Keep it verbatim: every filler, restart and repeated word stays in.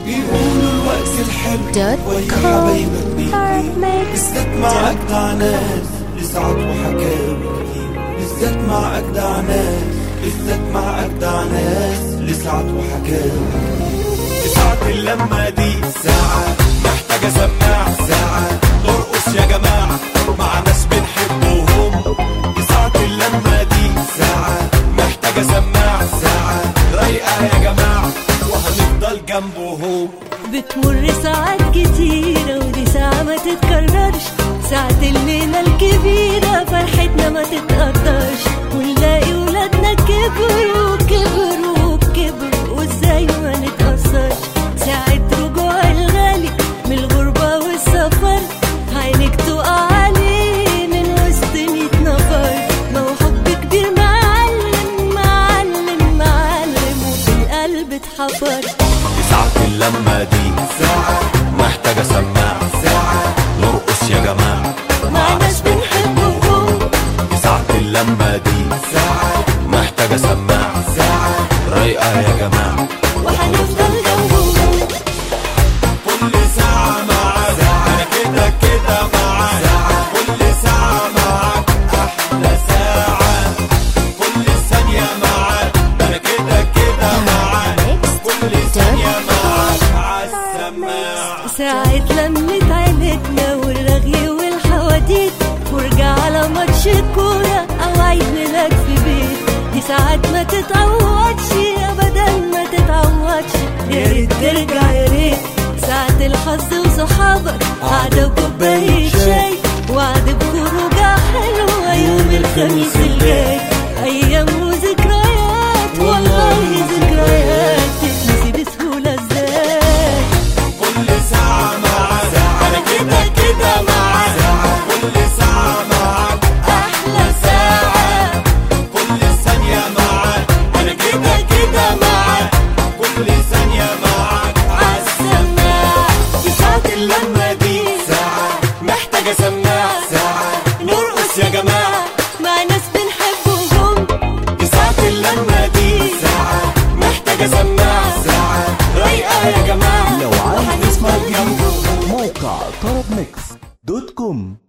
بيقولوا الوقت الحلو ويا حبايبك بيطير، بالذات مع أجدع ناس لسعت وحكاوي كتير، بالذات مع أجدع ناس، بالذات مع أجدع ناس لسعت وحكاوي كتير. ساعة اللمة دي ساعة محتاجة سماع، ساعة نرقص يا جماعة مع ناس بنحبهم. ساعة اللمة دي ساعة محتاجة سماع، ساعة رايقة يا جماعة وهنفضل جنبهم. بتمر ساعات كتيرة ودي ساعة ما تتكررش، ساعة الليلة الكبيرة فرحتنا ما تتقدرش، ونلاقي ولادنا كبروا كبروا كبروا وازاي ما نتأثرش. ساعة رجوع الغالي من الغربة والسفر، عينك تقع عليه من وسط ميت نفر. ما هو حب كبير معلم معلم معلم وفي القلب اتحفر. ساعة اللمة دي ساعة محتاجة سماع، ساعة نرقص يا جماعة مع ناس بنحبهم. ساعة اللمة دي ساعة محتاجة سماع، ساعة رايقة يا جماعة وهنفضل جنبهم. كل ساعة معاك أنا كده كده معاك، كل ساعة معاك أحلى ساعة، كل ثانية معاك أنا كده كده معاك، كل ثانية معاك عالسماع. ساعة لمة عيلتنا والرغي والحواديت، ورجع على ماتش كورة أو عيد ميلاد في بيت. دي ساعات ما تتعوضش أبدا ما تتعوضش، يا ريت ترجع يا ريت. ساعة الحظ وصحابك قعدة وكوباية شاي، وعد بخروجة حلوة يوم الخميس الجاي. أيام وذكريات والله ذكريات تتنسي بسهولة ازاي. كل ساعة معاك أنا كده كده معاك، كل ساعة معاك أحلى ساعة، كل ثانية معاك أنا كده كده معاك، كل ثانية معاك عالسماع. في ساعة اللمة دي ساعة محتاجة سماع، ساعة نرقص يا جماعة مع ناس بنحبهم. في ساعة اللمة دي ساعة محتاجة سماع، ساعة رايقة يا جماعة لو عايز تسمع الجديد موقع طرب ميكس دوت كوم.